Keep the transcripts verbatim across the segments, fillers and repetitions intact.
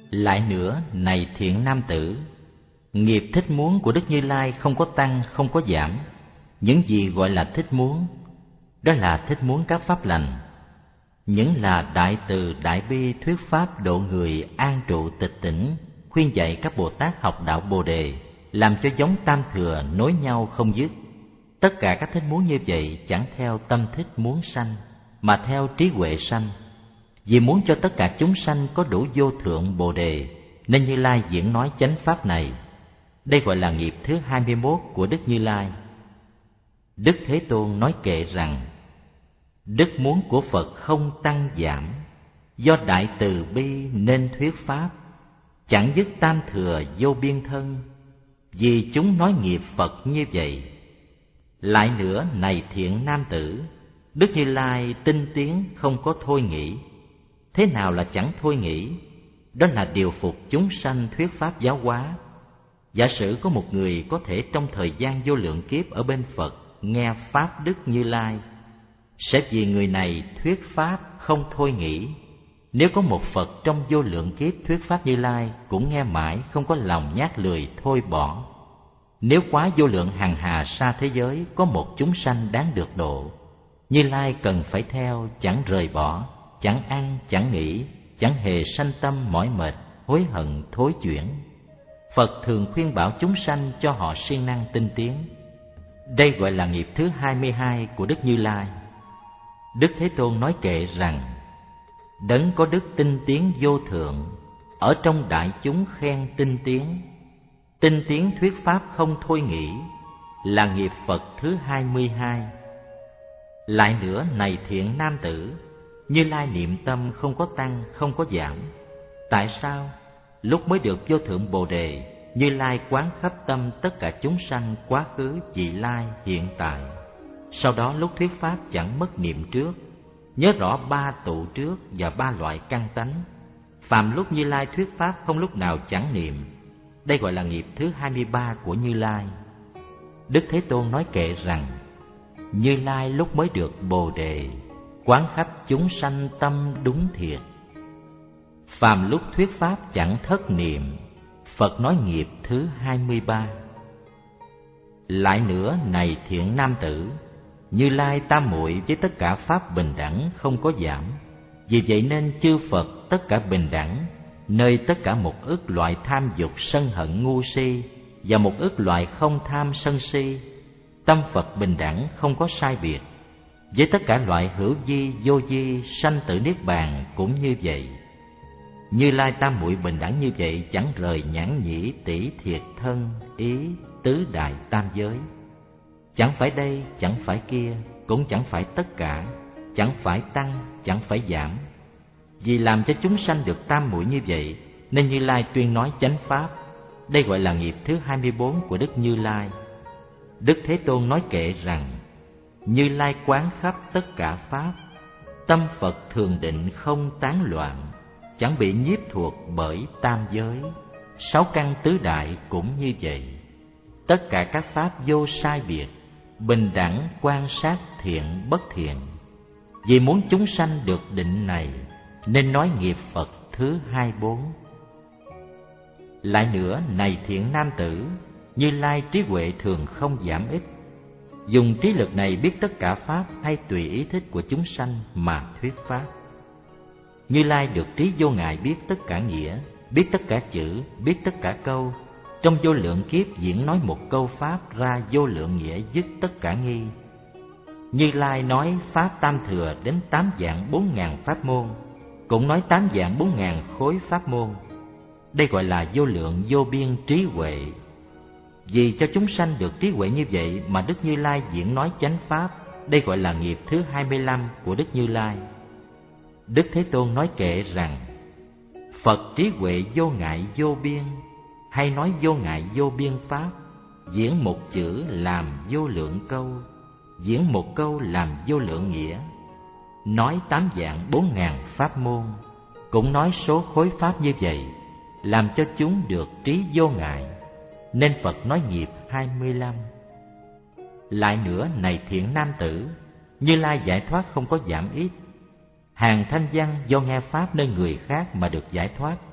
Lại nữa, này thiện nam tử, nghiệp thích muốn của Đức Như Lai không có tăng, không có giảm. Những gì gọi là thích muốn, đó là thích muốn các pháp lành. Những là đại từ đại bi thuyết pháp độ người an trụ tịch tỉnh, khuyên dạy các Bồ Tát học đạo Bồ Đề, làm cho giống tam thừa nối nhau không dứt. Tất cả các thích muốn như vậy chẳng theo tâm thích muốn sanh, mà theo trí huệ sanh. Vì muốn cho tất cả chúng sanh có đủ vô thượng Bồ Đề, nên Như Lai diễn nói chánh pháp này. Đây gọi là nghiệp thứ hai mươi mốt của Đức Như Lai. Đức Thế Tôn nói kệ rằng: đức muốn của Phật không tăng giảm, do đại từ bi nên thuyết pháp, chẳng dứt tam thừa vô biên thân, vì chúng nói nghiệp Phật như vậy. Lại nữa, này thiện nam tử, Đức Như Lai tinh tiến không có thôi nghĩ. Thế nào là chẳng thôi nghĩ? Đó là điều phục chúng sanh thuyết pháp giáo hóa. Giả sử có một người có thể trong thời gian vô lượng kiếp ở bên Phật nghe pháp Đức Như Lai, sẽ vì người này thuyết pháp không thôi nghĩ. Nếu có một Phật trong vô lượng kiếp thuyết pháp Như Lai cũng nghe mãi không có lòng nhát lười thôi bỏ. Nếu quá vô lượng hằng hà sa thế giới có một chúng sanh đáng được độ, Như Lai cần phải theo, chẳng rời bỏ, chẳng ăn, chẳng nghỉ, chẳng hề sanh tâm mỏi mệt, hối hận, thối chuyển. Phật thường khuyên bảo chúng sanh cho họ siêng năng tinh tiến. Đây gọi là nghiệp thứ hai mươi hai của Đức Như Lai. Đức Thế Tôn nói kệ rằng: đấng có đức tinh tiến vô thượng, ở trong đại chúng khen tinh tiến. Tinh tiến thuyết pháp không thôi nghĩ, là nghiệp Phật thứ hai mươi hai. Lại nữa, này thiện nam tử, Như Lai niệm tâm không có tăng, không có giảm. Tại sao? Lúc mới được vô thượng Bồ Đề, Như Lai quán khắp tâm tất cả chúng sanh quá khứ, vị lai, hiện tại. Sau đó lúc thuyết pháp chẳng mất niệm trước, nhớ rõ ba tụ trước và ba loại căn tánh. Phàm lúc Như Lai thuyết pháp không lúc nào chẳng niệm. Đây gọi là nghiệp thứ hai mươi ba của Như Lai. Đức Thế Tôn nói kệ rằng: Như Lai lúc mới được Bồ Đề, quán khắp chúng sanh tâm đúng thiệt. Phàm lúc thuyết pháp chẳng thất niệm. Phật nói nghiệp thứ hai mươi ba. Lại nữa, này thiện nam tử, Như Lai tam muội với tất cả pháp bình đẳng không có giảm. Vì vậy nên chư Phật tất cả bình đẳng, nơi tất cả một ức loại tham dục sân hận ngu si và một ức loại không tham sân si. Tâm Phật bình đẳng không có sai biệt. Với tất cả loại hữu vi, vô vi, sanh tử niết bàn cũng như vậy. Như Lai tam muội bình đẳng như vậy, chẳng rời nhãn nhĩ tỷ thiệt thân ý tứ đại tam giới. Chẳng phải đây, chẳng phải kia, cũng chẳng phải tất cả, chẳng phải tăng, chẳng phải giảm. Vì làm cho chúng sanh được tam muội như vậy, nên Như Lai tuyên nói chánh pháp. Đây gọi là nghiệp thứ hai mươi bốn của Đức Như Lai. Đức Thế Tôn nói kệ rằng: Như Lai quán khắp tất cả pháp, tâm Phật thường định không tán loạn, chẳng bị nhiếp thuộc bởi tam giới. Sáu căn tứ đại cũng như vậy. Tất cả các pháp vô sai biệt, bình đẳng quan sát thiện bất thiện. Vì muốn chúng sanh được định này, nên nói nghiệp Phật thứ hai mươi bốn. Lại nữa, này thiện nam tử, Như Lai trí huệ thường không giảm ít. Dùng trí lực này biết tất cả pháp hay tùy ý thích của chúng sanh mà thuyết pháp. Như Lai được trí vô ngại biết tất cả nghĩa, biết tất cả chữ, biết tất cả câu. Trong vô lượng kiếp diễn nói một câu pháp ra vô lượng nghĩa dứt tất cả nghi. Như Lai nói pháp tam thừa đến tám vạn bốn ngàn pháp môn, cũng nói tám vạn bốn ngàn khối pháp môn. Đây gọi là vô lượng vô biên trí huệ. Vì cho chúng sanh được trí huệ như vậy mà Đức Như Lai diễn nói chánh pháp. Đây gọi là nghiệp thứ hai mươi lăm của Đức Như Lai. Đức Thế Tôn nói kệ rằng: Phật trí huệ vô ngại vô biên, hay nói vô ngại vô biên pháp, diễn một chữ làm vô lượng câu, diễn một câu làm vô lượng nghĩa. Nói tám vạn bốn ngàn pháp môn, cũng nói số khối pháp như vậy, làm cho chúng được trí vô ngại. Nên Phật nói nghiệp hai mươi lăm. Lại nữa, này thiện nam tử, Như Lai giải thoát không có giảm ít. Hàng thanh văn do nghe pháp nơi người khác mà được giải thoát,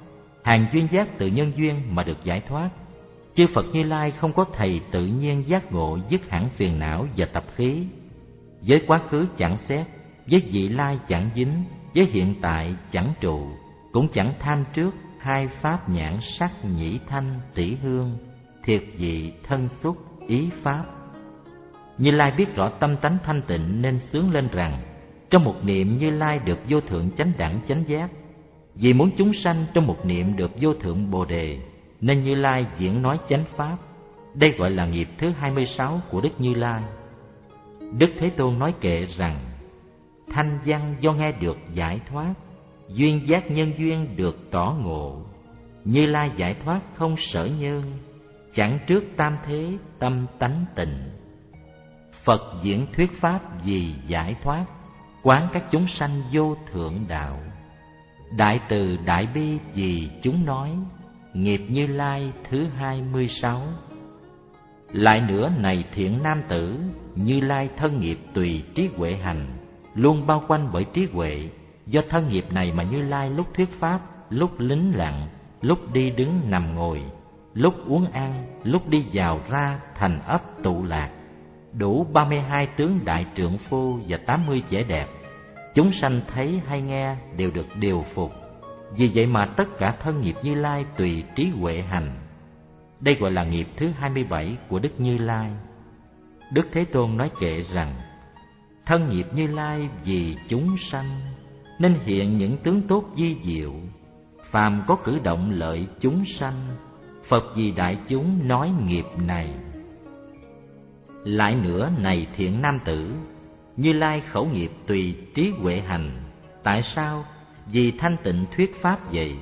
hàng duyên giác từ nhân duyên mà được giải thoát. Chư Phật Như Lai không có thầy tự nhiên giác ngộ dứt hẳn phiền não và tập khí. Với quá khứ chẳng xét, với vị lai chẳng dính, với hiện tại chẳng trụ, cũng chẳng tham trước hai pháp nhãn sắc nhĩ thanh tỷ hương, thiệt vị thân xúc ý pháp. Như Lai biết rõ tâm tánh thanh tịnh nên sướng lên rằng, trong một niệm Như Lai được vô thượng chánh đẳng chánh giác. Vì muốn chúng sanh trong một niệm được vô thượng bồ đề, nên Như Lai diễn nói chánh pháp. Đây gọi là nghiệp thứ hai mươi sáu của Đức Như Lai. Đức Thế Tôn nói kệ rằng, thanh văn do nghe được giải thoát, duyên giác nhân duyên được tỏ ngộ. Như Lai giải thoát không sở nhân, chẳng trước tam thế tâm tánh tịnh. Phật diễn thuyết pháp vì giải thoát, quán các chúng sanh vô thượng đạo. Đại từ đại bi vì chúng nói, nghiệp Như Lai thứ hai mươi sáu. Lại nữa này thiện nam tử, Như Lai thân nghiệp tùy trí huệ hành, luôn bao quanh bởi trí huệ. Do thân nghiệp này mà Như Lai lúc thuyết pháp, lúc lính lặng, lúc đi đứng nằm ngồi, lúc uống ăn, lúc đi vào ra thành ấp tụ lạc, đủ ba mươi hai tướng đại trượng phu và tám mươi vẻ đẹp. Chúng sanh thấy hay nghe đều được điều phục. Vì vậy mà tất cả thân nghiệp Như Lai tùy trí huệ hành. Đây gọi là nghiệp thứ hai mươi bảy của Đức Như Lai. Đức Thế Tôn nói kệ rằng, thân nghiệp Như Lai vì chúng sanh, nên hiện những tướng tốt vi diệu. Phàm có cử động lợi chúng sanh, Phật vì đại chúng nói nghiệp này. Lại nữa này thiện nam tử, Như Lai khẩu nghiệp tùy trí huệ hành. Tại sao? Vì thanh tịnh thuyết pháp vậy,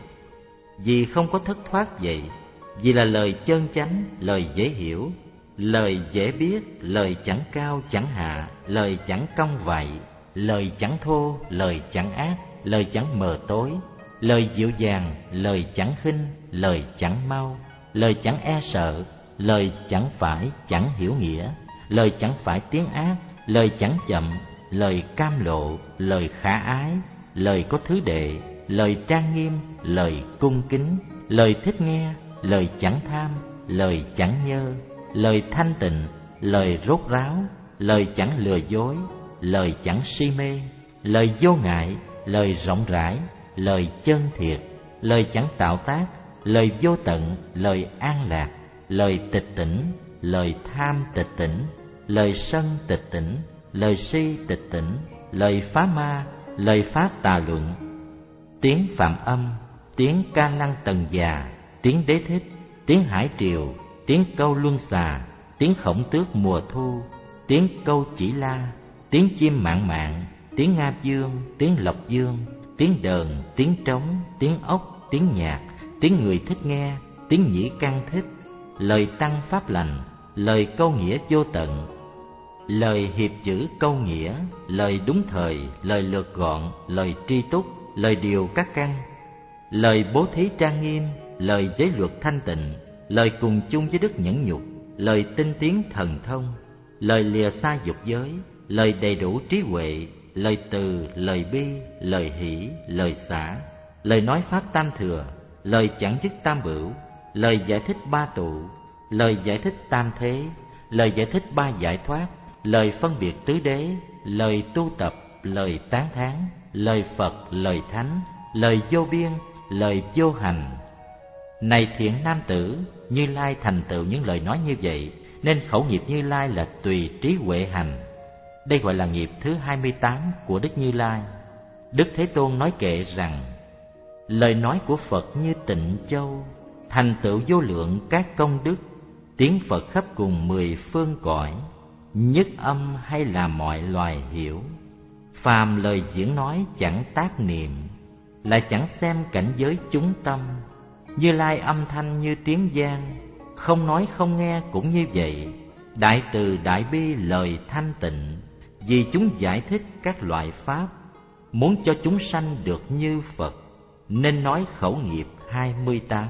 vì không có thất thoát vậy, vì là lời chân chánh, lời dễ hiểu, lời dễ biết, lời chẳng cao chẳng hạ, lời chẳng cong vạy, lời chẳng thô, lời chẳng ác, lời chẳng mờ tối, lời dịu dàng, lời chẳng khinh, lời chẳng mau, lời chẳng e sợ, lời chẳng phải chẳng hiểu nghĩa, lời chẳng phải tiếng ác, lời chẳng chậm, lời cam lộ, lời khả ái, lời có thứ đệ, lời trang nghiêm, lời cung kính, lời thích nghe, lời chẳng tham, lời chẳng nhơ, lời thanh tịnh, lời rốt ráo, lời chẳng lừa dối, lời chẳng si mê, lời vô ngại, lời rộng rãi, lời chân thiệt, lời chẳng tạo tác, lời vô tận, lời an lạc, lời tịch tỉnh, lời tham tịch tỉnh, lời sân tịch tỉnh, lời si tịch tỉnh, lời phá ma, lời phá tà luận, tiếng phạm âm, tiếng ca lăng tần già, tiếng đế thích, tiếng hải triều, tiếng câu luân xà, tiếng khổng tước mùa thu, tiếng câu chỉ la, tiếng chim mạn mạn, tiếng nga dương, tiếng lộc dương, tiếng đờn, tiếng trống, tiếng ốc, tiếng nhạc, tiếng người thích nghe, tiếng nhĩ căn thích, lời tăng pháp lành, lời câu nghĩa vô tận, lời hiệp chữ câu nghĩa, lời đúng thời, lời lược gọn, lời tri túc, lời điều các căn, lời bố thí trang nghiêm, lời giới luật thanh tịnh, lời cùng chung với đức nhẫn nhục, lời tinh tiến thần thông, lời lìa xa dục giới, lời đầy đủ trí huệ, lời từ, lời bi, lời hỷ, lời xả, lời nói pháp tam thừa, lời chẳng dứt tam bửu, lời giải thích ba tụ, lời giải thích tam thế, lời giải thích ba giải thoát, lời phân biệt tứ đế, lời tu tập, lời tán thán, lời Phật, lời Thánh, lời vô biên, lời vô hành. Này thiện nam tử, Như Lai thành tựu những lời nói như vậy, nên khẩu nghiệp Như Lai là tùy trí huệ hành. Đây gọi là nghiệp thứ hai mươi tám của Đức Như Lai. Đức Thế Tôn nói kệ rằng, lời nói của Phật như tịnh châu, thành tựu vô lượng các công đức, tiếng Phật khắp cùng mười phương cõi, nhất âm hay là mọi loài hiểu. Phàm lời diễn nói chẳng tác niệm, lại chẳng xem cảnh giới chúng tâm. Như Lai âm thanh như tiếng giang, không nói không nghe cũng như vậy. Đại từ đại bi lời thanh tịnh, vì chúng giải thích các loại pháp, muốn cho chúng sanh được như Phật, nên nói khẩu nghiệp hai mươi tám.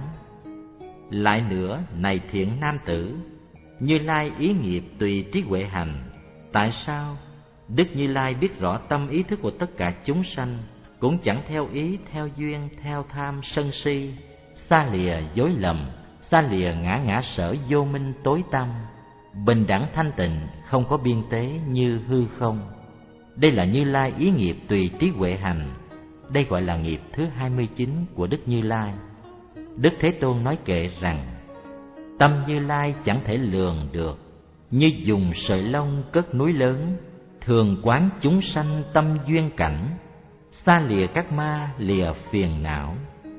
Lại nữa, này thiện nam tử, Như Lai ý nghiệp tùy trí huệ hành. Tại sao? Đức Như Lai biết rõ tâm ý thức của tất cả chúng sanh, cũng chẳng theo ý, theo duyên, theo tham, sân si, xa lìa dối lầm, xa lìa ngã ngã sở vô minh tối tăm, bình đẳng thanh tịnh, không có biên tế như hư không. Đây là Như Lai ý nghiệp tùy trí huệ hành. Đây gọi là nghiệp thứ hai mươi chín của Đức Như Lai. Đức Thế Tôn nói kệ rằng: tâm Như Lai chẳng thể lường được, như dùng sợi lông cất núi lớn, thường quán chúng sanh tâm duyên cảnh, xa lìa các ma lìa phiền não.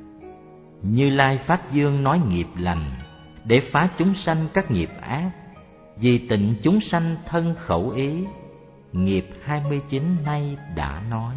Như Lai Pháp Dương nói nghiệp lành, để phá chúng sanh các nghiệp ác, vì tịnh chúng sanh thân khẩu ý. Nghiệp hai mươi chín nay đã nói.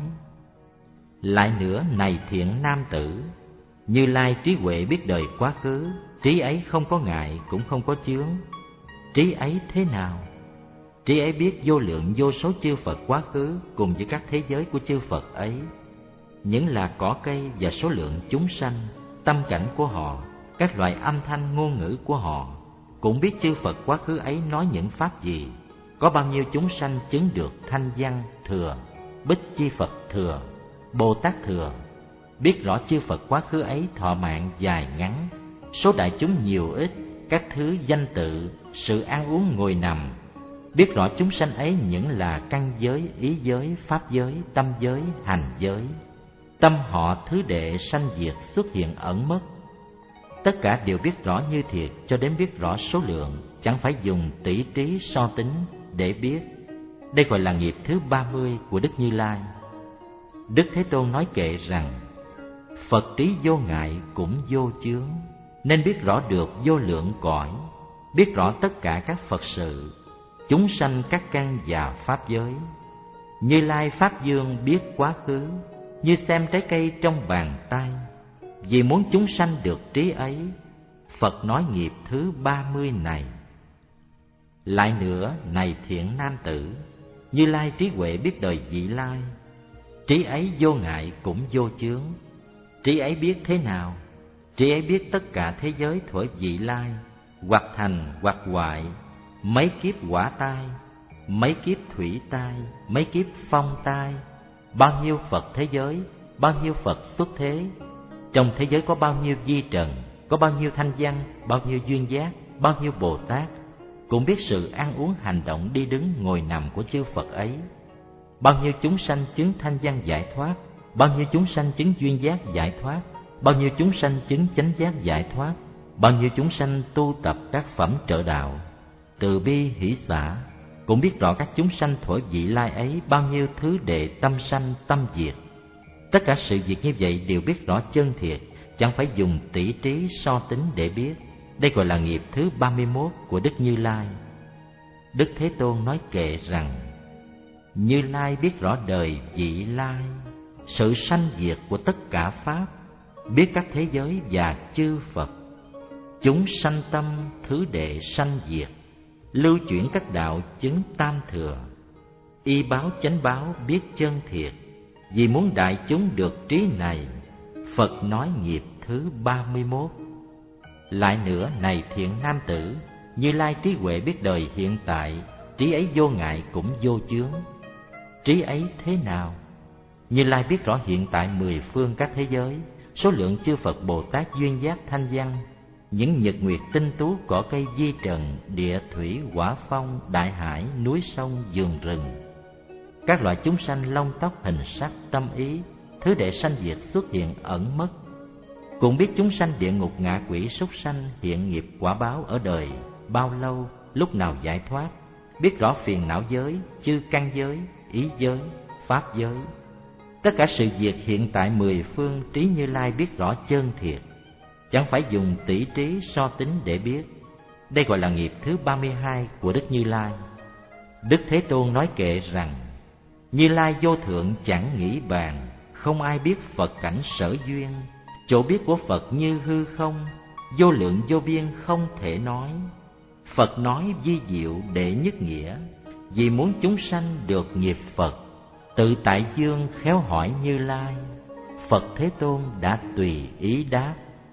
Lại nữa này thiện nam tử, Như Lai trí huệ biết đời quá khứ, trí ấy không có ngại cũng không có chướng. Trí ấy thế nào? Trí ấy biết vô lượng vô số chư Phật quá khứ cùng với các thế giới của chư Phật ấy, những là cỏ cây và số lượng chúng sanh, tâm cảnh của họ, các loại âm thanh ngôn ngữ của họ, cũng biết chư Phật quá khứ ấy nói những pháp gì, có bao nhiêu chúng sanh chứng được thanh văn thừa, Bích Chi Phật thừa, Bồ Tát thừa. Biết rõ chư Phật quá khứ ấy thọ mạng dài ngắn, số đại chúng nhiều ít, các thứ danh tự, sự ăn uống ngồi nằm. Biết rõ chúng sanh ấy những là căn giới, ý giới, pháp giới, tâm giới, hành giới. Tâm họ thứ đệ sanh diệt xuất hiện ẩn mất. Tất cả đều biết rõ như thiệt, cho đến biết rõ số lượng, chẳng phải dùng tỷ trí so tính để biết. Đây gọi là nghiệp thứ ba mươi của Đức Như Lai. Đức Thế Tôn nói kệ rằng: Phật trí vô ngại cũng vô chướng, nên biết rõ được vô lượng cõi, biết rõ tất cả các Phật sự, chúng sanh các căn và pháp giới. Như Lai Pháp Dương biết quá khứ, như xem trái cây trong bàn tay. Vì muốn chúng sanh được trí ấy, Phật nói nghiệp thứ ba mươi này. Lại nữa này thiện nam tử, Như Lai trí huệ biết đời vị lai, trí ấy vô ngại cũng vô chướng. Trí ấy biết thế nào? Trí ấy biết tất cả thế giới thuở vị lai, hoặc thành hoặc hoại, mấy kiếp hỏa tai, mấy kiếp thủy tai, mấy kiếp phong tai, bao nhiêu Phật thế giới, bao nhiêu Phật xuất thế. Trong thế giới có bao nhiêu vi trần, có bao nhiêu thanh văn, bao nhiêu duyên giác, bao nhiêu Bồ Tát, cũng biết sự ăn uống hành động đi đứng ngồi nằm của chư Phật ấy. Bao nhiêu chúng sanh chứng thanh văn giải thoát, bao nhiêu chúng sanh chứng duyên giác giải thoát, bao nhiêu chúng sanh chứng chánh giác giải thoát, bao nhiêu chúng sanh tu tập các phẩm trợ đạo, từ bi hỷ xả, cũng biết rõ các chúng sanh thuở vị lai ấy bao nhiêu thứ đệ tâm sanh tâm diệt. Tất cả sự việc như vậy đều biết rõ chân thiệt, chẳng phải dùng tỷ trí so tính để biết. Đây gọi là nghiệp thứ ba mươi mốt của Đức Như Lai. Đức Thế Tôn nói kệ rằng: Như Lai biết rõ đời vị lai, sự sanh diệt của tất cả pháp, biết các thế giới và chư Phật, chúng sanh tâm thứ đệ sanh diệt, lưu chuyển các đạo chứng tam thừa. Y báo chánh báo biết chân thiệt, vì muốn đại chúng được trí này, Phật nói nghiệp thứ ba mươi mốt. Lại nữa này thiện nam tử, Như Lai trí huệ biết đời hiện tại, trí ấy vô ngại cũng vô chướng. Trí ấy thế nào? Như Lai biết rõ hiện tại mười phương các thế giới, số lượng chư Phật Bồ Tát duyên giác thanh văn, những nhật nguyệt tinh tú, cỏ cây vi trần, địa thủy hỏa phong, đại hải, núi sông, vườn rừng, các loại chúng sanh lông tóc hình sắc tâm ý, thứ đệ sanh diệt xuất hiện ẩn mất. Cũng biết chúng sanh địa ngục ngạ quỷ súc sanh hiện nghiệp quả báo ở đời bao lâu, lúc nào giải thoát, biết rõ phiền não giới, chư căn giới, ý giới, pháp giới. Tất cả sự việc hiện tại mười phương, trí Như Lai biết rõ chân thiệt, chẳng phải dùng tỷ trí so tính để biết. Đây gọi là nghiệp thứ ba mươi hai của Đức Như Lai. Đức Thế Tôn nói kệ rằng: Như Lai vô thượng chẳng nghĩ bàn, không ai biết Phật cảnh sở duyên. Chỗ biết của Phật như hư không, vô lượng vô biên không thể nói. Phật nói vi diệu đệ nhất nghĩa, vì muốn chúng sanh được nghiệp Phật. Tự tại dương khéo hỏi Như Lai, Phật Thế Tôn đã tùy ý đáp.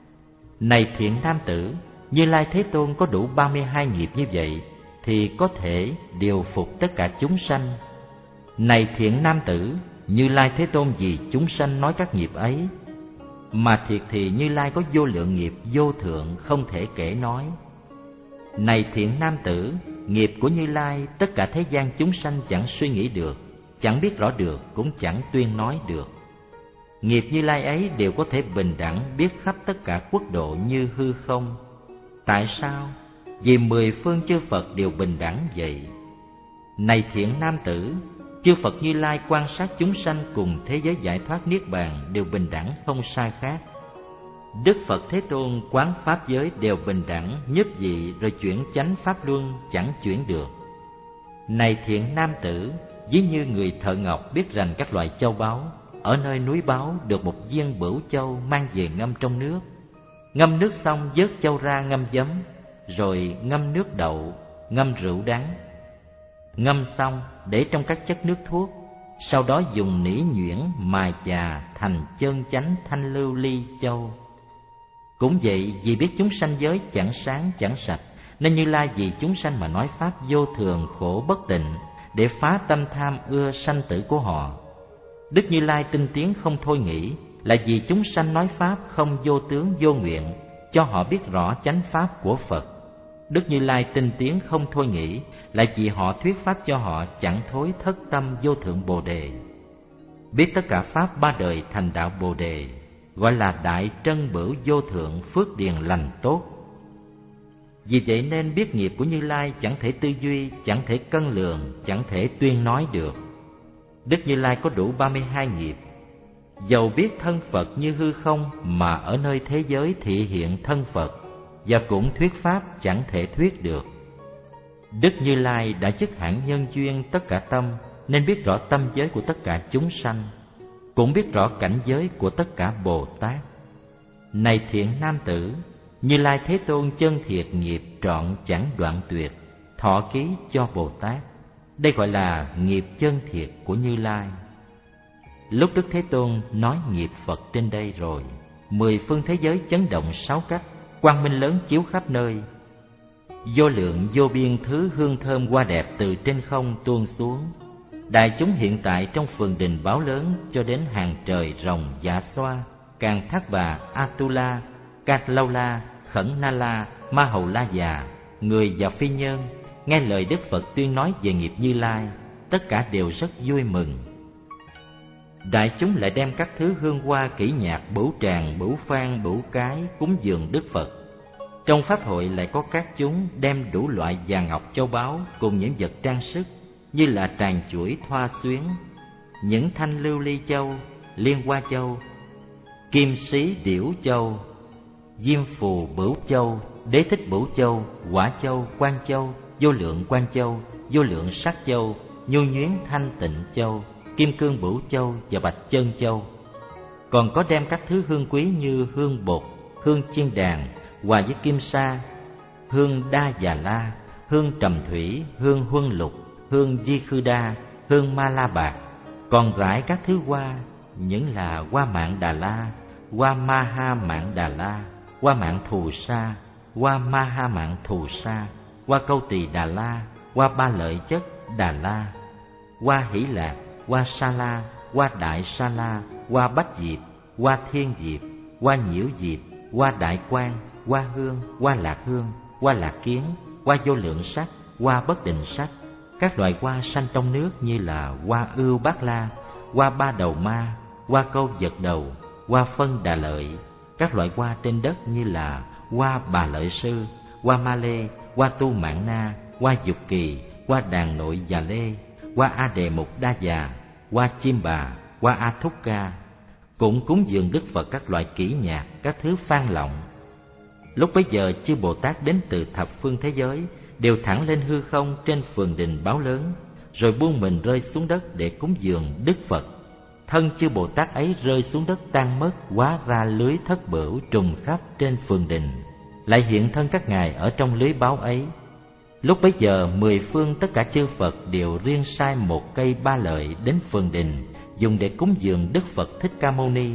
Này thiện nam tử, Như Lai Thế Tôn có đủ ba mươi hai nghiệp như vậy, thì có thể điều phục tất cả chúng sanh. Này thiện nam tử, Như Lai Thế Tôn vì chúng sanh nói các nghiệp ấy. mà thiệt thì Như Lai có vô lượng nghiệp vô thượng không thể kể nói. Này thiện nam tử, nghiệp của Như Lai tất cả thế gian chúng sanh chẳng suy nghĩ được, chẳng biết rõ được, cũng chẳng tuyên nói được. Nghiệp Như Lai ấy đều có thể bình đẳng biết khắp tất cả quốc độ như hư không. Tại sao? Vì mười phương chư Phật đều bình đẳng vậy. Này thiện nam tử, chư Phật Như Lai quan sát chúng sanh cùng thế giới giải thoát niết bàn đều bình đẳng không sai khác. Đức Phật Thế Tôn quán pháp giới đều bình đẳng, nhất dị rồi chuyển chánh pháp luân chẳng chuyển được. Này thiện nam tử, ví như người thợ ngọc biết rành các loại châu báu, ở nơi núi báu được một viên bửu châu mang về ngâm trong nước. Ngâm nước xong vớt châu ra ngâm giấm, rồi ngâm nước đậu, ngâm rượu đắng. Ngâm xong để trong các chất nước thuốc, sau đó dùng nỉ nhuyễn mài chà thành chân chánh thanh lưu ly châu. Cũng vậy, vì biết chúng sanh giới chẳng sáng chẳng sạch, nên Như Lai vì chúng sanh mà nói pháp vô thường khổ bất tịnh, để phá tâm tham ưa sanh tử của họ. Đức Như Lai tinh tiến không thôi nghĩ, là vì chúng sanh nói pháp không vô tướng vô nguyện, cho họ biết rõ chánh pháp của Phật. Đức Như Lai tinh tiến không thôi nghĩ, là vì họ thuyết pháp cho họ chẳng thối thất tâm vô thượng Bồ Đề. Biết tất cả pháp ba đời thành đạo Bồ Đề, gọi là đại trân bửu vô thượng phước điền lành tốt. Vì vậy nên biết nghiệp của Như Lai chẳng thể tư duy, chẳng thể cân lường, chẳng thể tuyên nói được. Đức Như Lai có đủ ba mươi hai nghiệp. Dầu biết thân Phật như hư không, mà ở nơi thế giới thị hiện thân Phật, và cũng thuyết pháp chẳng thể thuyết được. Đức Như Lai đã chức hẳn nhân duyên tất cả tâm, nên biết rõ tâm giới của tất cả chúng sanh, cũng biết rõ cảnh giới của tất cả Bồ Tát. Này thiện nam tử, Như Lai Thế Tôn chân thiệt nghiệp trọn chẳng đoạn tuyệt, thọ ký cho Bồ Tát. Đây gọi là nghiệp chân thiệt của Như Lai. Lúc Đức Thế Tôn nói nghiệp Phật trên đây rồi, mười phương thế giới chấn động sáu cách, quang minh lớn chiếu khắp nơi. Vô lượng vô biên thứ hương thơm hoa đẹp từ trên không tuôn xuống. Đại chúng hiện tại trong phường đình báo lớn cho đến hàng trời rồng Dạ Xoa, Càng Thác Bà, Atula, Cát Lâu La, Khẩn Na La, Ma Hầu La Già, người và phi nhân, nghe lời Đức Phật tuyên nói về nghiệp Như Lai, tất cả đều rất vui mừng. Đại chúng lại đem các thứ hương hoa kỹ nhạc, bửu tràng, bửu phan, bửu cái cúng dường Đức Phật. Trong pháp hội lại có các chúng đem đủ loại vàng ngọc châu báu cùng những vật trang sức như là tràng chuỗi thoa xuyến, những thanh lưu ly châu, liên hoa châu, kim sĩ điểu châu, diêm phù bửu châu, đế thích bửu châu, quả châu, quan châu, vô lượng quan châu, vô lượng sắc châu, nhu nhuyến thanh tịnh châu, kim cương bửu châu và bạch chân châu. Còn có đem các thứ hương quý như hương bột, hương chiên đàn hòa với kim sa, hương đa già la, hương trầm thủy, hương huân lục, hương di khư đa, hương ma la bạc. Còn rải các thứ hoa, những là hoa mạn đà la, hoa ma ha mạn đà la, hoa mạn thù sa, hoa ma ha mạn thù sa, hoa câu tỳ đà la, hoa ba lợi chất đà la, hoa hỷ lạc, hoa sa la, hoa đại sa la, hoa bách diệp, hoa thiên diệp, hoa nhiễu diệp, hoa đại quang, hoa hương, hoa lạc hương, hoa lạc kiến, hoa vô lượng sắc, hoa bất định sắc. Các loại hoa sanh trong nước như là hoa ưu bát la, hoa ba đầu ma, hoa câu vật đầu, hoa phân đà lợi. Các loại hoa trên đất như là hoa bà lợi sư, hoa ma lê, hoa tu mạng na, hoa dục kỳ, hoa đàn nội già lê, hoa a đề mục đa già, hoa chim bà, hoa a thúc ca. Cũng cúng dường Đức Phật các loại kỹ nhạc, các thứ phan lọng. Lúc bấy giờ chư Bồ Tát đến từ thập phương thế giới đều thẳng lên hư không trên phường đình báo lớn, rồi buông mình rơi xuống đất để cúng dường Đức Phật. Thân chư Bồ Tát ấy rơi xuống đất tan mất, hóa ra lưới thất bửu trùng khắp trên phường đình, lại hiện thân các ngài ở trong lưới báo ấy. Lúc bấy giờ mười phương tất cả chư Phật đều riêng sai một cây ba lợi đến phường đình, dùng để cúng dường Đức Phật Thích Ca Mâu Ni.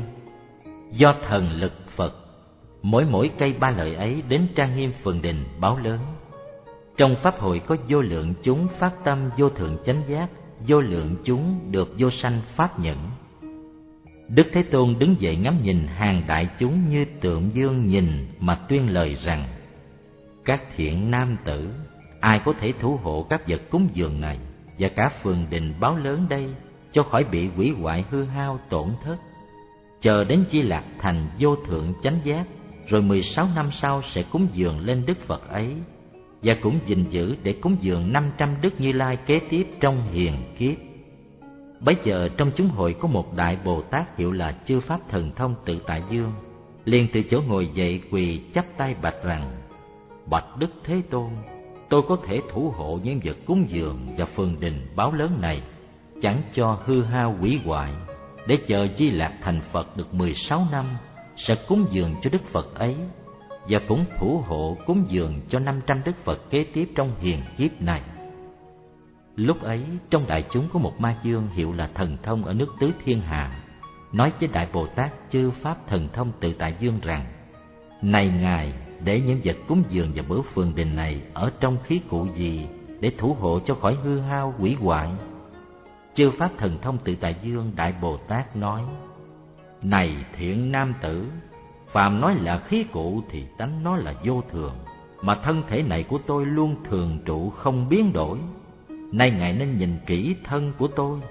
Do thần lực Phật, mỗi mỗi cây ba lợi ấy đến trang nghiêm phường đình báo lớn. Trong pháp hội có vô lượng chúng phát tâm vô thượng chánh giác, vô lượng chúng được vô sanh pháp nhẫn. Đức Thế Tôn đứng dậy ngắm nhìn hàng đại chúng như tượng dương nhìn mà tuyên lời rằng: Các thiện nam tử, ai có thể thủ hộ các vật cúng dường này và cả phường đình báo lớn đây, cho khỏi bị hủy hoại hư hao tổn thất, chờ đến Di Lạc Thành vô thượng chánh giác, rồi mười sáu năm sau sẽ cúng dường lên Đức Phật ấy, và cũng gìn giữ để cúng dường năm trăm Đức Như Lai kế tiếp trong hiền kiếp. Bấy giờ trong chúng hội có một đại Bồ Tát hiệu là Chư Pháp Thần Thông Tự Tại Dương, liền từ chỗ ngồi dậy quỳ chắp tay bạch rằng: Bạch Đức Thế Tôn, tôi có thể thủ hộ những vật cúng dường và phường đình báo lớn này, chẳng cho hư hao hủy hoại, để chờ Di Lạc thành Phật được mười sáu năm, sẽ cúng dường cho Đức Phật ấy, và cũng thủ hộ cúng dường cho năm trăm Đức Phật kế tiếp trong hiền kiếp này. Lúc ấy trong đại chúng có một ma dương hiệu là Thần Thông ở nước Tứ Thiên Hà, nói với đại Bồ Tát Chư Pháp Thần Thông Tự Tại Dương rằng: Này Ngài, để những vật cúng dường và bữa phường đình này ở trong khí cụ gì để thủ hộ cho khỏi hư hao hủy hoại? Chư Pháp Thần Thông Tự Tại Dương đại Bồ Tát nói: Này thiện nam tử, phàm nói là khí cụ thì tánh nó là vô thường, mà thân thể này của tôi luôn thường trụ không biến đổi. Nay Ngài nên nhìn kỹ thân của tôi.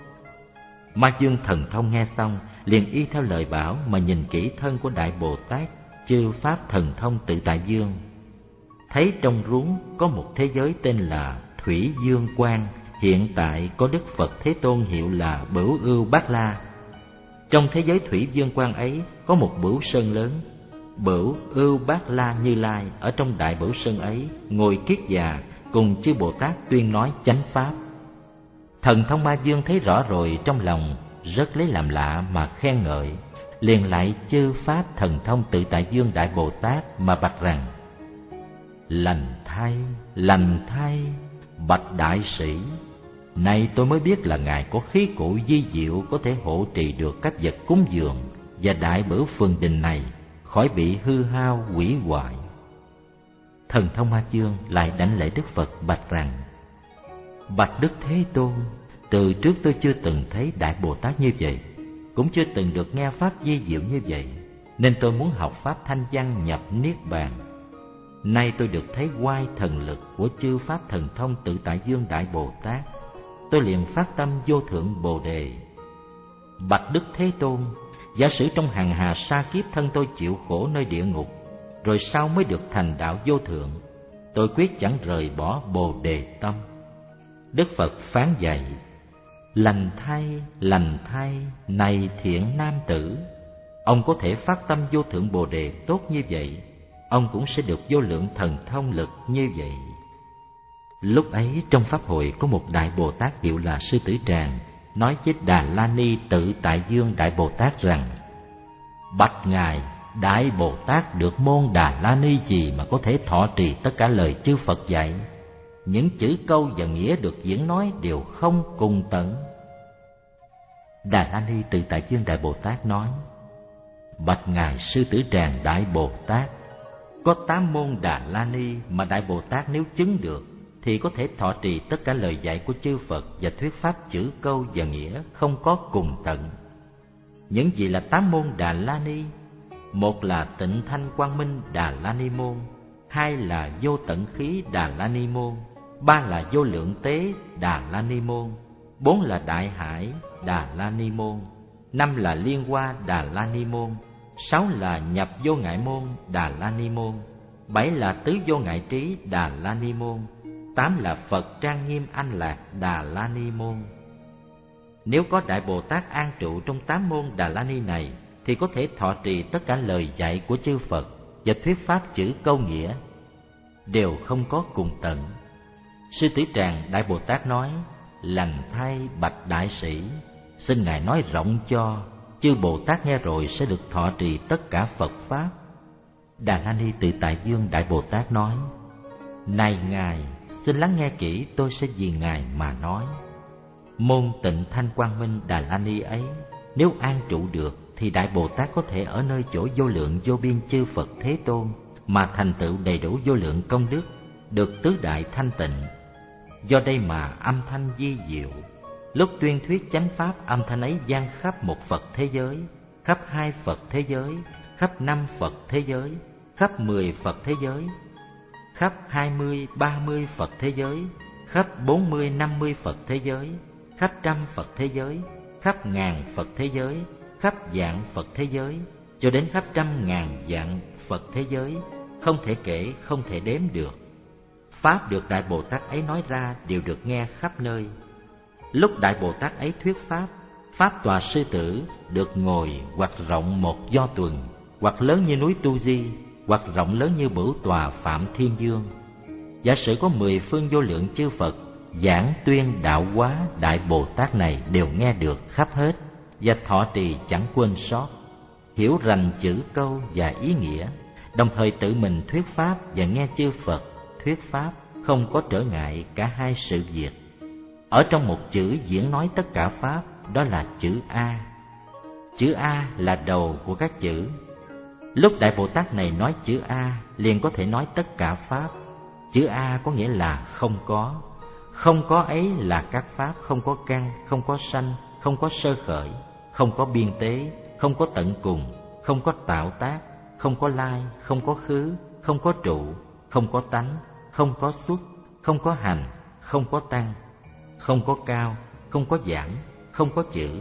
Ma Dương Thần Thông nghe xong, liền y theo lời bảo mà nhìn kỹ thân của đại Bồ Tát Chư Pháp Thần Thông Tự Tại Dương. Thấy trong ruống có một thế giới tên là Thủy Dương Quang, hiện tại có Đức Phật Thế Tôn hiệu là Bửu Ưu Bát La. Trong thế giới Thủy Dương Quang ấy có một bửu sơn lớn, Bửu Ưu Bát La Như Lai ở trong đại bửu sơn ấy ngồi kiết già, cùng chư Bồ Tát tuyên nói chánh pháp. Thần Thông Ma Dương thấy rõ rồi, trong lòng rất lấy làm lạ mà khen ngợi, liền lại chư Pháp Thần Thông Tự Tại Dương đại Bồ Tát mà bạch rằng: Lành thay, lành thay, bạch đại sĩ, nay tôi mới biết là Ngài có khí cụ di diệu, có thể hộ trì được các vật cúng dường và đại bửu phường đình này khỏi bị hư hao hủy hoại. Thần Thông Ma Dương lại đảnh lễ Đức Phật bạch rằng: Bạch Đức Thế Tôn, từ trước tôi chưa từng thấy đại Bồ Tát như vậy, cũng chưa từng được nghe pháp di diệu như vậy, nên tôi muốn học pháp thanh văn nhập niết bàn. Nay tôi được thấy oai thần lực của chư Pháp Thần Thông Tự Tại Dương đại Bồ Tát, tôi liền phát tâm vô thượng Bồ Đề. Bạch Đức Thế Tôn, giả sử trong hằng hà sa kiếp thân tôi chịu khổ nơi địa ngục, rồi sau mới được thành đạo vô thượng, tôi quyết chẳng rời bỏ Bồ Đề tâm. Đức Phật phán dạy: Lành thay, lành thay, này thiện nam tử, ông có thể phát tâm vô thượng Bồ Đề tốt như vậy, ông cũng sẽ được vô lượng thần thông lực như vậy. Lúc ấy trong pháp hội có một đại Bồ Tát hiệu là Sư Tử Tràng, nói với Đà La Ni Tự Tại Dương đại Bồ Tát rằng: Bạch Ngài, đại Bồ Tát được môn Đà La Ni gì mà có thể thọ trì tất cả lời chư Phật dạy? Những chữ câu và nghĩa được diễn nói đều không cùng tận. Đà La Ni Tự Tại Dương đại Bồ Tát nói: Bạch Ngài Sư Tử Tràng đại Bồ Tát, có tám môn Đà La Ni mà đại Bồ Tát nếu chứng được thì có thể thọ trì tất cả lời dạy của chư Phật và thuyết pháp chữ câu và nghĩa không có cùng tận. Những gì là tám môn Đà La Ni? Một là Tịnh Thanh Quang Minh Đà La Ni môn, hai là Vô Tận Khí Đà La Ni môn, ba là Vô Lượng Tế Đà La Ni môn, bốn là Đại Hải Đà La Ni môn, năm là Liên Hoa Đà La Ni môn, sáu là Nhập Vô Ngại môn Đà La Ni môn, bảy là Tứ Vô Ngại Trí Đà La Ni môn, tám là Phật Trang Nghiêm Anh Lạc Đà La Ni môn. Nếu có đại Bồ Tát an trụ trong tám môn Đà La Ni này thì có thể thọ trì tất cả lời dạy của chư Phật và thuyết pháp chữ câu nghĩa, đều không có cùng tận. Sư Tử Tràng đại Bồ Tát nói: Lành thay bạch đại sĩ, xin Ngài nói rộng cho, chư Bồ Tát nghe rồi sẽ được thọ trì tất cả Phật pháp. Đà La Ni Tự Tại Dương đại Bồ Tát nói: Này Ngài, xin lắng nghe kỹ, tôi sẽ vì Ngài mà nói. Môn Tịnh Thanh Quang Minh Đà La Ni ấy, nếu an trụ được thì đại Bồ Tát có thể ở nơi chỗ vô lượng vô biên chư Phật Thế Tôn mà thành tựu đầy đủ vô lượng công đức, được tứ đại thanh tịnh. Do đây mà âm thanh di diệu, lúc tuyên thuyết chánh pháp, âm thanh ấy vang khắp một Phật thế giới, khắp hai Phật thế giới, khắp năm Phật thế giới, khắp mười Phật thế giới, khắp hai mươi, ba mươi Phật thế giới, khắp bốn mươi, năm mươi Phật thế giới, khắp trăm Phật thế giới, khắp ngàn Phật thế giới, khắp vạn Phật thế giới, cho đến khắp trăm ngàn vạn Phật thế giới, không thể kể, không thể đếm được. Pháp được Đại Bồ Tát ấy nói ra đều được nghe khắp nơi. Lúc Đại Bồ Tát ấy thuyết Pháp, Pháp tòa sư tử được ngồi hoặc rộng một do tuần, hoặc lớn như núi Tu Di, hoặc rộng lớn như bửu tòa Phạm Thiên Dương. Giả sử có mười phương vô lượng chư Phật giảng tuyên đạo hóa Đại Bồ Tát này đều nghe được khắp hết, và thọ trì chẳng quên sót, hiểu rành chữ câu và ý nghĩa, đồng thời tự mình thuyết Pháp và nghe chư Phật thuyết Pháp, không có trở ngại cả hai sự việc. Ở trong một chữ diễn nói tất cả Pháp, đó là chữ A. Chữ A là đầu của các chữ. Lúc Đại Bồ Tát này nói chữ A, liền có thể nói tất cả Pháp. Chữ A có nghĩa là không có. Không có ấy là các Pháp không có căn, không có sanh, không có sơ khởi, không có biên tế, không có tận cùng, không có tạo tác, không có lai, không có khứ, không có trụ, không có tánh, không có xuất, không có hành, không có tăng, không có cao, không có giảm, không có chữ,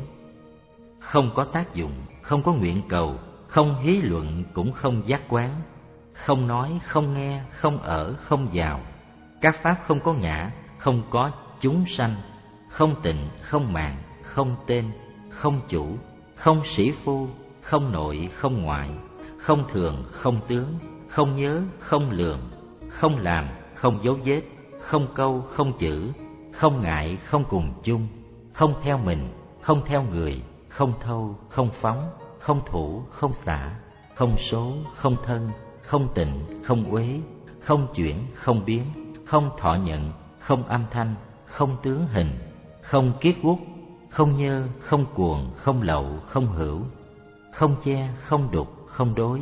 không có tác dụng, không có nguyện cầu, không hí luận cũng không giác quán, không nói, không nghe, không ở, không vào. Các Pháp không có ngã, không có chúng sanh, không tịnh, không màng, không tên, không chủ, không sĩ phu, không nội, không ngoại, không thường, không tướng, không nhớ, không lường, không làm, không dấu vết, không câu, không chữ, không ngại, không cùng chung, không theo mình, không theo người, không thâu, không phóng, không thủ, không xả, không số, không thân, không tịnh, không uế, không chuyển, không biến, không thọ nhận, không âm thanh, không tướng hình, không kiết quốc, không nhơ, không cuồng, không lậu, không hữu, không che, không đục, không đối,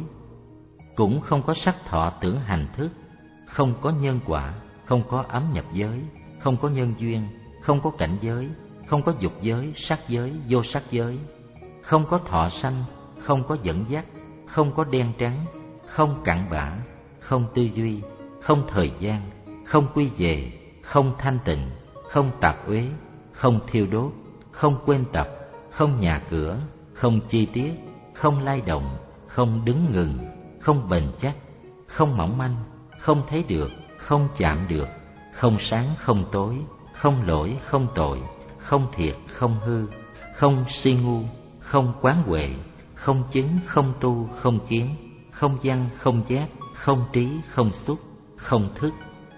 cũng không có sắc thọ tưởng hành thức, không có nhân quả, không có ấm nhập giới, không có nhân duyên, không có cảnh giới, không có dục giới, sắc giới, vô sắc giới, không có thọ sanh, không có dẫn dắt, không có đen trắng, không cặn bã, không tư duy, không thời gian, không quy về, không thanh tịnh, không tạp uế, không thiêu đốt, không quên tập, không nhà cửa, không chi tiết, không lay động, không đứng ngừng, không bền chắc, không mỏng manh, không thấy được, không chạm được, không sáng không tối, không lỗi không tội, không thiệt không hư, không si ngu, không quán huệ, không chứng không tu không kiến, không văn không giác, không trí không xúc, không thức.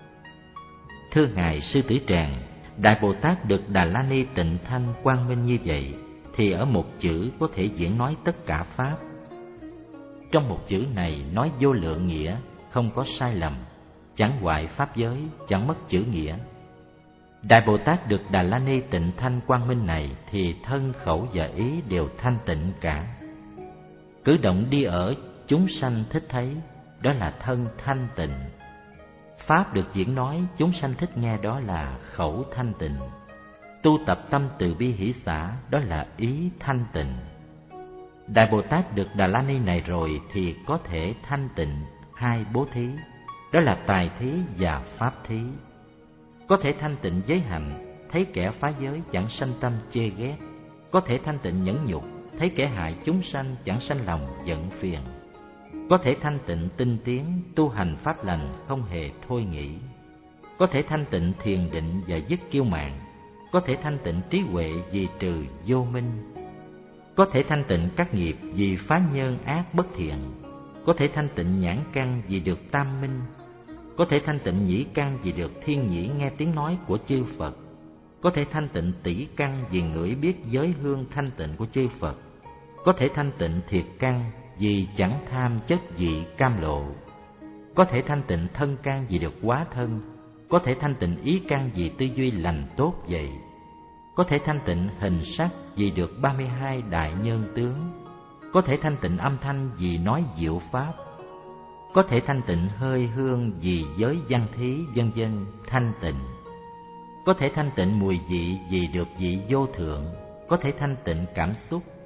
Thưa Ngài Sư Tử Tràng, Đại Bồ Tát được Đà La Ni tịnh thanh quang minh như vậy, thì ở một chữ có thể diễn nói tất cả Pháp. Trong một chữ này nói vô lượng nghĩa, không có sai lầm, chẳng hoại pháp giới, chẳng mất chữ nghĩa. Đại Bồ Tát được Đà La Ni tịnh thanh quang minh này thì thân khẩu và ý đều thanh tịnh cả. Cử động đi ở chúng sanh thích thấy, đó là thân thanh tịnh. Pháp được diễn nói chúng sanh thích nghe, đó là khẩu thanh tịnh. Tu tập tâm từ bi hỷ xả, đó là ý thanh tịnh. Đại Bồ Tát được Đà La Ni này rồi thì có thể thanh tịnh hai bố thí, đó là tài thí và pháp thí. Có thể thanh tịnh giới hạnh, thấy kẻ phá giới chẳng sanh tâm chê ghét. Có thể thanh tịnh nhẫn nhục, thấy kẻ hại chúng sanh chẳng sanh lòng giận phiền. Có thể thanh tịnh tinh tiến, tu hành pháp lành không hề thôi nghĩ. Có thể thanh tịnh thiền định và dứt kiêu mạn. Có thể thanh tịnh trí huệ vì trừ vô minh. Có thể thanh tịnh các nghiệp vì phá nhân ác bất thiện. Có thể thanh tịnh nhãn căn vì được tam minh. Có thể thanh tịnh nhĩ căn vì được thiên nhĩ nghe tiếng nói của chư Phật. Có thể thanh tịnh tỷ căn vì ngửi biết giới hương thanh tịnh của chư Phật. Có thể thanh tịnh thiệt căn vì chẳng tham chất vị cam lộ. Có thể thanh tịnh thân căn vì được hóa thân. Có thể thanh tịnh ý căn vì tư duy lành tốt vậy. Có thể thanh tịnh hình sắc vì được ba mươi hai đại nhân tướng. Có thể thanh tịnh âm thanh vì nói diệu pháp. Có thể thanh tịnh hơi hương vì giới văn thí vân vân thanh tịnh. Có thể thanh tịnh mùi vị vì được vị vô thượng. Có thể thanh tịnh cảm xúc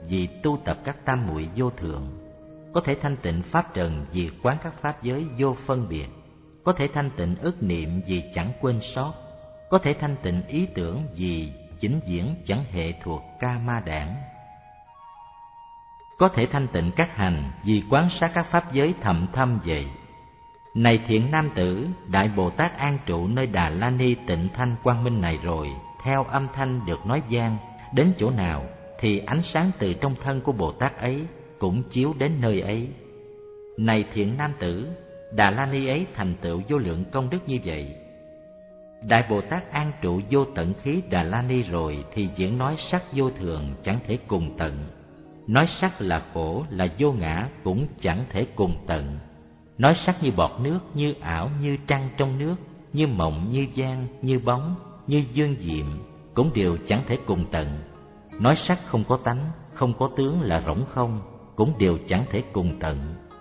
vì tu tập các tam muội vô thượng, có thể thanh tịnh pháp trần vì quán các pháp giới vô phân biệt, có thể thanh tịnh ức niệm vì chẳng quên sót, có thể thanh tịnh ý tưởng vì vĩnh viễn chẳng hệ thuộc ca ma đảng, có thể thanh tịnh các hành vì quán sát các pháp giới thậm thâm vậy. Này thiện nam tử, Đại Bồ Tát an trụ nơi Đà La Ni tịnh thanh quang minh này rồi, theo âm thanh được nói vang đến chỗ nào thì ánh sáng từ trong thân của Bồ Tát ấy cũng chiếu đến nơi ấy. Này thiện nam tử, Đà La Ni ấy thành tựu vô lượng công đức như vậy. Đại Bồ Tát an trụ vô tận khí Đà La Ni rồi thì diễn nói sắc vô thường chẳng thể cùng tận. Nói sắc là khổ, là vô ngã cũng chẳng thể cùng tận. Nói sắc như bọt nước, như ảo, như trăng trong nước, như mộng, như gian, như bóng, như dương diệm cũng đều chẳng thể cùng tận. Nói sắc không có tánh, không có tướng là rỗng không cũng đều chẳng thể cùng tận.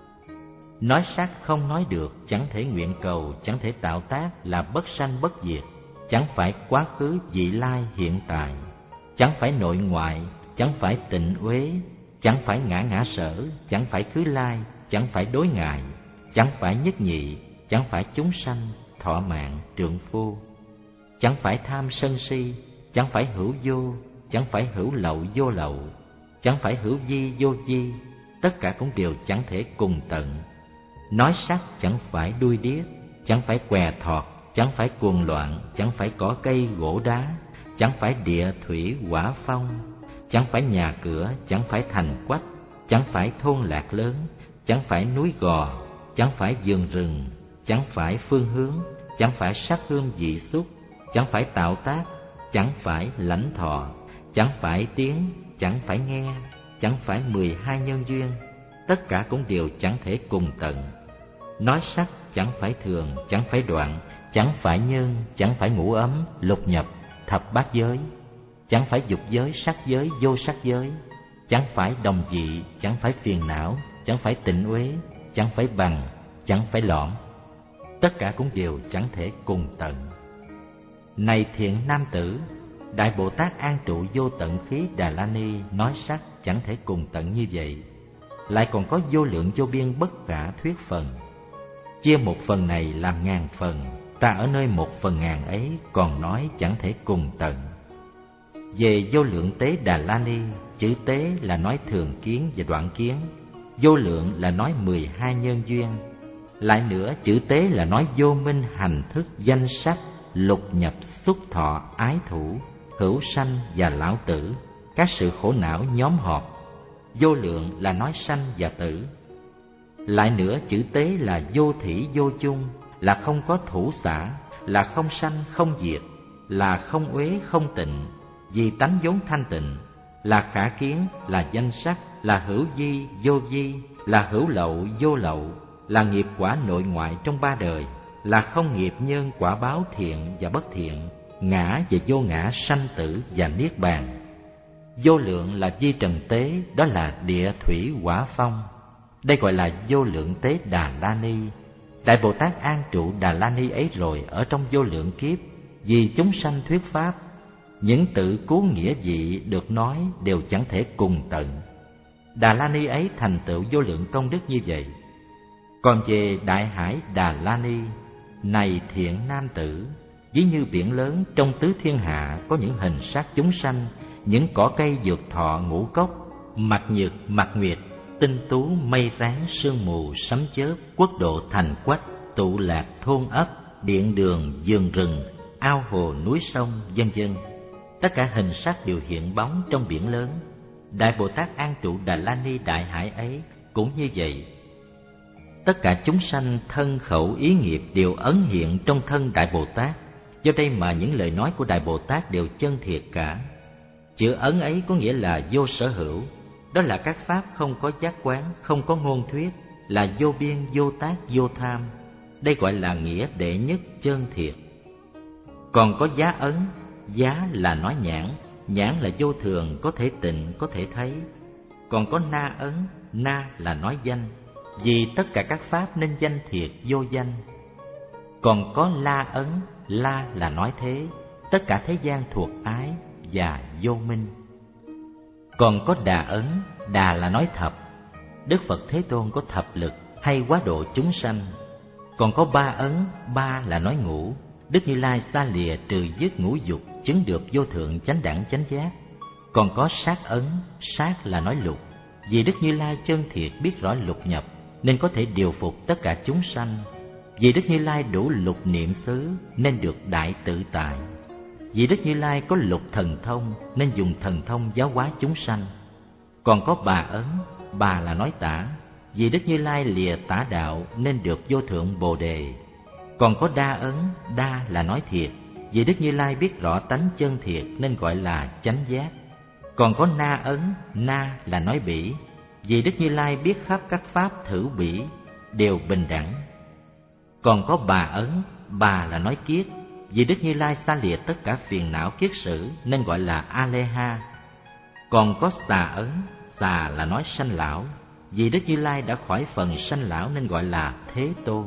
Nói sắc không nói được, chẳng thể nguyện cầu, chẳng thể tạo tác là bất sanh bất diệt, chẳng phải quá khứ vị lai hiện tại, chẳng phải nội ngoại, chẳng phải tịnh uế, chẳng phải ngã ngã sở, chẳng phải khứ lai, chẳng phải đối ngại, chẳng phải nhất nhị, chẳng phải chúng sanh, thọ mạng, trượng phu, chẳng phải tham sân si, chẳng phải hữu vô, chẳng phải hữu lậu vô lậu, chẳng phải hữu vi vô vi, tất cả cũng đều chẳng thể cùng tận. Nói sắc chẳng phải đuôi điếc, chẳng phải què thọt, chẳng phải cuồng loạn, chẳng phải cỏ cây gỗ đá, chẳng phải địa thủy hỏa phong, chẳng phải nhà cửa, chẳng phải thành quách, chẳng phải thôn lạc lớn, chẳng phải núi gò, chẳng phải vườn rừng, chẳng phải phương hướng, chẳng phải sắc hương vị xúc, chẳng phải tạo tác, chẳng phải lãnh thọ, chẳng phải tiếng, chẳng phải nghe, chẳng phải mười hai nhân duyên, tất cả cũng đều chẳng thể cùng tận. Nói sắc chẳng phải thường, chẳng phải đoạn, chẳng phải nhân, chẳng phải ngũ ấm, lục nhập, thập bát giới, chẳng phải dục giới, sắc giới, vô sắc giới, chẳng phải đồng dị, chẳng phải phiền não, chẳng phải tịnh uế, chẳng phải bằng, chẳng phải lõm, tất cả cũng đều chẳng thể cùng tận. Này thiện nam tử, Đại Bồ Tát an trụ vô tận khí Đà La Ni nói sắc chẳng thể cùng tận như vậy, lại còn có vô lượng vô biên bất khả thuyết phần. Chia một phần này làm ngàn phần, ta ở nơi một phần ngàn ấy còn nói chẳng thể cùng tận. Về vô lượng tế Đà La Ni, chữ tế là nói thường kiến và đoạn kiến, vô lượng là nói mười hai nhân duyên, lại nữa chữ tế là nói vô minh hành thức danh sắc, lục nhập xúc thọ ái thủ, hữu sanh và lão tử, các sự khổ não nhóm họp. Vô lượng là nói sanh và tử. Lại nữa chữ tế là vô thỉ vô chung, là không có thủ xả, là không sanh không diệt, là không uế không tịnh, vì tánh vốn thanh tịnh, là khả kiến, là danh sắc, là hữu vi vô vi, là hữu lậu vô lậu, là nghiệp quả nội ngoại trong ba đời, là không nghiệp nhân quả báo thiện và bất thiện, ngã và vô ngã, sanh tử và niết bàn. Vô lượng là vi trần tế, đó là địa thủy hỏa phong. Đây gọi là vô lượng tế Đà La Ni. Đại Bồ Tát an trụ Đà La Ni ấy rồi ở trong vô lượng kiếp, vì chúng sanh thuyết pháp, những tự cứu nghĩa vị được nói đều chẳng thể cùng tận. Đà La Ni ấy thành tựu vô lượng công đức như vậy. Còn về Đại Hải Đà La Ni, này thiện nam tử, ví như biển lớn, trong tứ thiên hạ có những hình sắc chúng sanh, những cỏ cây dược thọ ngũ cốc, mặt nhật mặt nguyệt, tinh tú mây ráng sương mù sấm chớp, quốc độ thành quách, tụ lạc thôn ấp, điện đường vườn rừng, ao hồ núi sông, vân vân. Tất cả hình sắc đều hiện bóng trong biển lớn. Đại Bồ Tát an trụ Đà La Ni đại hải ấy cũng như vậy. Tất cả chúng sanh thân khẩu ý nghiệp đều ấn hiện trong thân Đại Bồ Tát. Do đây mà những lời nói của Đại Bồ Tát đều chân thiệt cả. Chữ ấn ấy có nghĩa là vô sở hữu, đó là các pháp không có giác quán, không có ngôn thuyết, là vô biên, vô tác, vô tham. Đây gọi là nghĩa đệ nhất chân thiệt. Còn có giá ấn, giá là nói nhãn, nhãn là vô thường, có thể tịnh, có thể thấy. Còn có na ấn, na là nói danh, vì tất cả các pháp nên danh thiệt vô danh. Còn có la ấn, la là nói thế, tất cả thế gian thuộc ái và vô minh. Còn có đà ấn, đà là nói thập. Đức Phật Thế Tôn có thập lực hay quá độ chúng sanh. Còn có ba ấn, ba là nói ngũ. Đức Như Lai xa lìa trừ dứt ngũ dục, chứng được vô thượng chánh đẳng chánh giác. Còn có sát ấn, sát là nói lục. Vì Đức Như Lai chân thiệt biết rõ lục nhập, nên có thể điều phục tất cả chúng sanh. Vì Đức Như Lai đủ lục niệm xứ, nên được đại tự tại. Vì Đức Như Lai có lục thần thông, nên dùng thần thông giáo hóa chúng sanh. Còn có bà ấn, bà là nói tả. Vì Đức Như Lai lìa tả đạo, nên được vô thượng bồ đề. Còn có đa ấn, đa là nói thiệt. Vì Đức Như Lai biết rõ tánh chân thiệt, nên gọi là chánh giác. Còn có na ấn, na là nói bỉ. Vì Đức Như Lai biết khắp các pháp thử bỉ, đều bình đẳng. Còn có bà ấn, bà là nói kiết. Vì Đức Như Lai xa lìa tất cả phiền não kiết sử, nên gọi là A-lê-ha. Còn có xà ấn, xà là nói sanh lão. Vì Đức Như Lai đã khỏi phần sanh lão, nên gọi là Thế Tôn.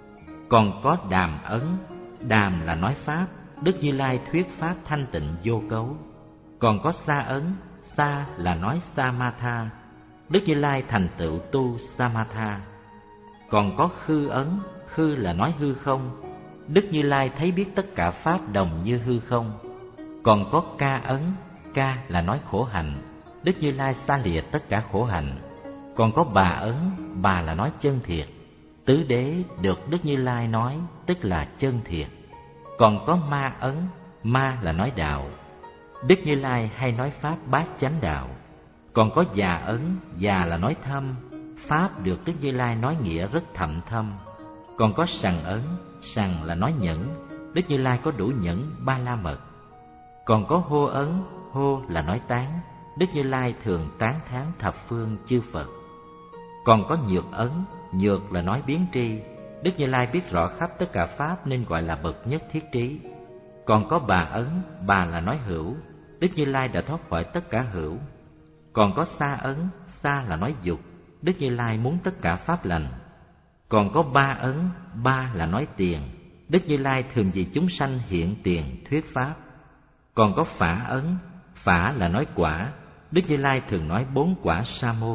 Còn có đàm ấn, đàm là nói pháp. Đức Như Lai thuyết pháp thanh tịnh vô cấu. Còn có sa ấn, sa là nói samatha. Đức Như Lai thành tựu tu samatha. Còn có khư ấn, khư là nói hư không. Đức Như Lai thấy biết tất cả pháp đồng như hư không. Còn có ca ấn, ca là nói khổ hạnh. Đức Như Lai xa lìa tất cả khổ hạnh. Còn có bà ấn, bà là nói chân thiệt. Tứ đế được Đức Như Lai nói, tức là chân thiệt. Còn có ma ấn, ma là nói đạo. Đức Như Lai hay nói pháp bát chánh đạo. Còn có già ấn, già là nói thâm. Pháp được Đức Như Lai nói nghĩa rất thậm thâm. Còn có sằng ấn, sằng là nói nhẫn. Đức Như Lai có đủ nhẫn ba la mật. Còn có hô ấn, hô là nói tán. Đức Như Lai thường tán thán thập phương chư Phật. Còn có nhược ấn, nhược là nói biến tri. Đức Như Lai biết rõ khắp tất cả pháp, nên gọi là bậc nhất thiết trí. Còn có bà ấn, bà là nói hữu. Đức Như Lai đã thoát khỏi tất cả hữu. Còn có sa ấn, sa là nói dục. Đức Như Lai muốn tất cả pháp lành. Còn có ba ấn, ba là nói tiền. Đức Như Lai thường vì chúng sanh hiện tiền thuyết pháp. Còn có phả ấn, phả là nói quả. Đức Như Lai thường nói bốn quả sa môn.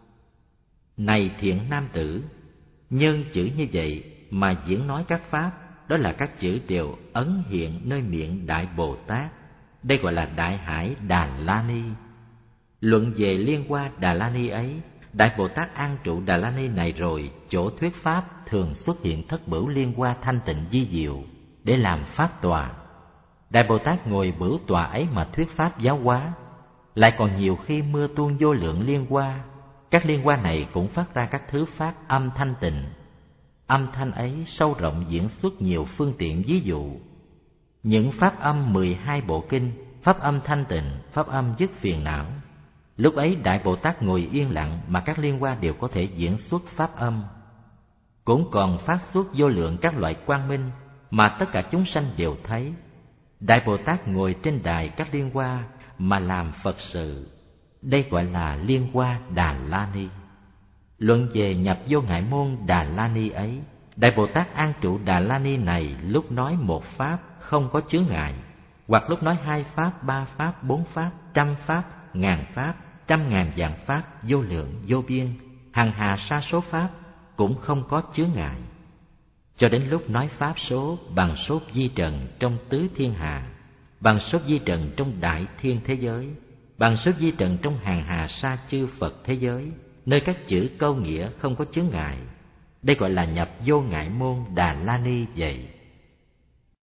Này thiện nam tử, nhân chữ như vậy mà diễn nói các pháp, đó là các chữ đều ấn hiện nơi miệng Đại Bồ Tát. Đây gọi là Đại Hải Đà La Ni. Luận về Liên Hoa Đà La Ni ấy, Đại Bồ Tát an trụ Đà La Ni này rồi, chỗ thuyết pháp thường xuất hiện thất bửu liên hoa thanh tịnh di diệu để làm pháp tòa. Đại Bồ Tát ngồi bửu tòa ấy mà thuyết pháp giáo hóa. Lại còn nhiều khi mưa tuôn vô lượng liên hoa. Các liên hoa này cũng phát ra các thứ pháp âm thanh tịnh. Âm thanh ấy sâu rộng diễn xuất nhiều phương tiện ví dụ. Những pháp âm mười hai bộ kinh, pháp âm thanh tịnh, pháp âm dứt phiền não. Lúc ấy Đại Bồ Tát ngồi yên lặng mà các liên hoa đều có thể diễn xuất pháp âm. Cũng còn phát xuất vô lượng các loại quang minh mà tất cả chúng sanh đều thấy. Đại Bồ Tát ngồi trên đài các liên hoa mà làm Phật sự. Đây gọi là Liên Hoa Đà La Ni. Luận về nhập vô ngại môn Đà La Ni ấy, Đại Bồ Tát an trụ Đà La Ni này lúc nói một pháp không có chướng ngại, hoặc lúc nói hai pháp, ba pháp, bốn pháp, trăm pháp, ngàn pháp, trăm ngàn vạn pháp, vô lượng, vô biên, hằng hà sa số pháp cũng không có chướng ngại. Cho đến lúc nói pháp số bằng số vi trần trong tứ thiên hà, bằng số vi trần trong đại thiên thế giới, bằng số vi trần trong hàng hà sa chư Phật thế giới, nơi các chữ câu nghĩa không có chướng ngại. Đây gọi là nhập vô ngại môn Đà La Ni vậy.